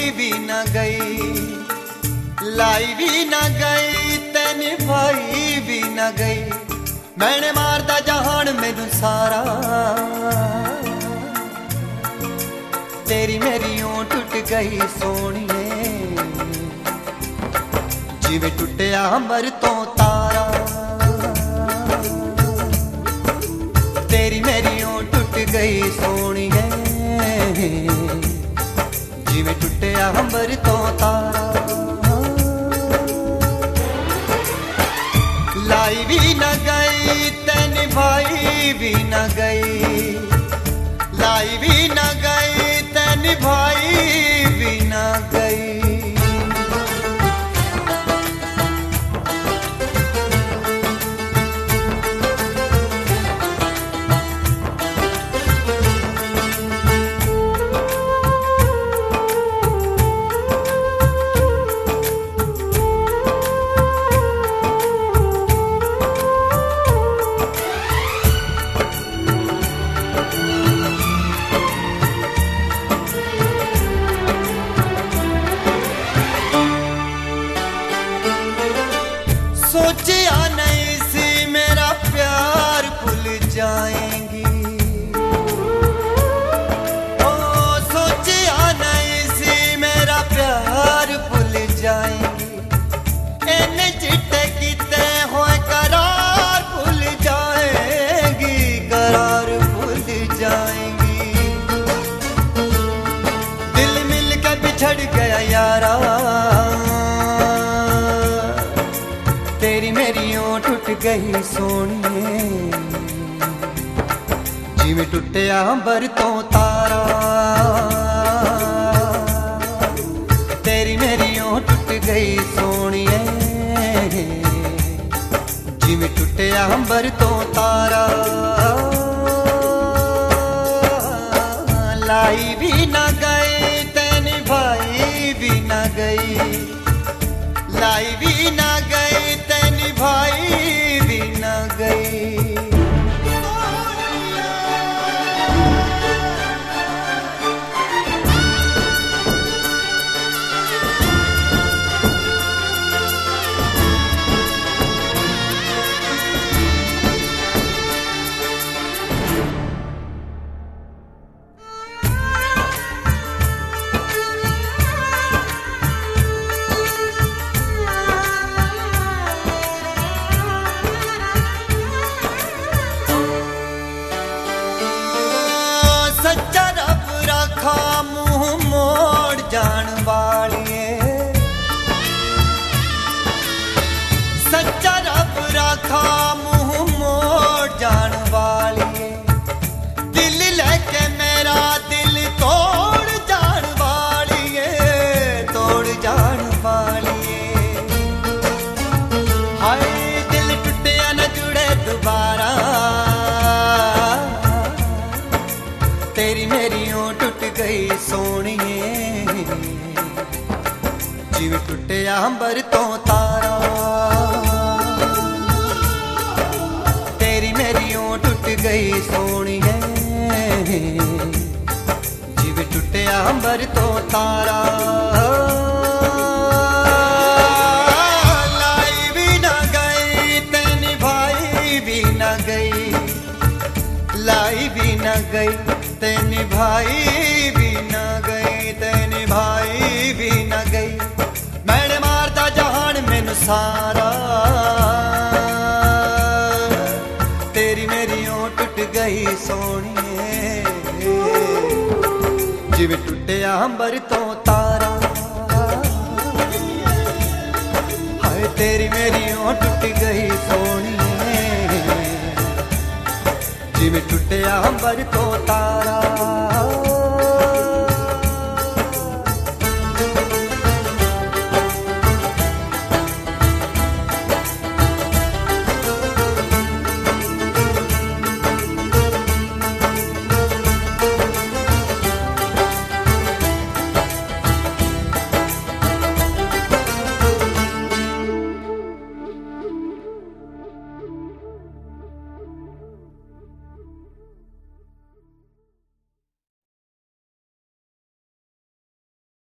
भी न गई, लाई भी न गई ते निभाई भी न गई। मैंने मारदा जहान मैनू सारा, तेरी मेरी ओं टुट गई सोनिए, जिवें टुटिया अंबर तो तारा। तेरी मेरी ओं टुट गई सोनिए, जिवें टुटिया अंबर तो तारा। लाई भी न गई ते निभाई भी न गई, लाई भी न गई ते निभाई भी न गई। सोचिया नहीं सी मेरा प्यार भूल जाएंगी, ओ सोचिया नहीं सी मेरा प्यार भूल जाएंगी। इन्ने चिट्टे किते होए करार भूल जाएंगी, करार भूल जाएंगी। दिल मिल के बिछड़ गया यारा, तेरी मेरी ओं टुट गई सोनिए, जिवें टुटिया अंबर तो तारा। तेरी मेरी ओं टुट गई सोनिए, जिवें टुटिया अंबर तो तारा। लाई भी न गई ते निभाई भी न गई, लाई भी न गई ते निभाई भी न गई। सच्चा रब रखा मुंह मोड़ जान वालिए, सच्चा रब रखा मुंह मोड़ जान वालिए। दिल लेके मेरा दिल तोड़ जान वालिए, तोड़ जान वालिए। हाय दिल टूटिया न जुड़े दोबारा, तेरी मेरी ओं टुट गई सोनिए, जिवें टुटिया अंबर तो तारा। तेरी मेरी ओं टुट गई सोनिए, जिवें टुटिया अंबर तो तारा। लाई भी न गई ते निभाई भी न गई, लाई भी न गई ते निभाई भी न गई, ते निभाई भी न गई। मैंने मारदा जहान मैनू सारा, तेरी मेरी ओं टुट गई सोनिए, जिवें टुटिया अंबर तो तारा। हाय तेरी मेरी ओं टुट गई सोनिए, जिवें टुटिया अंबर तो तारा।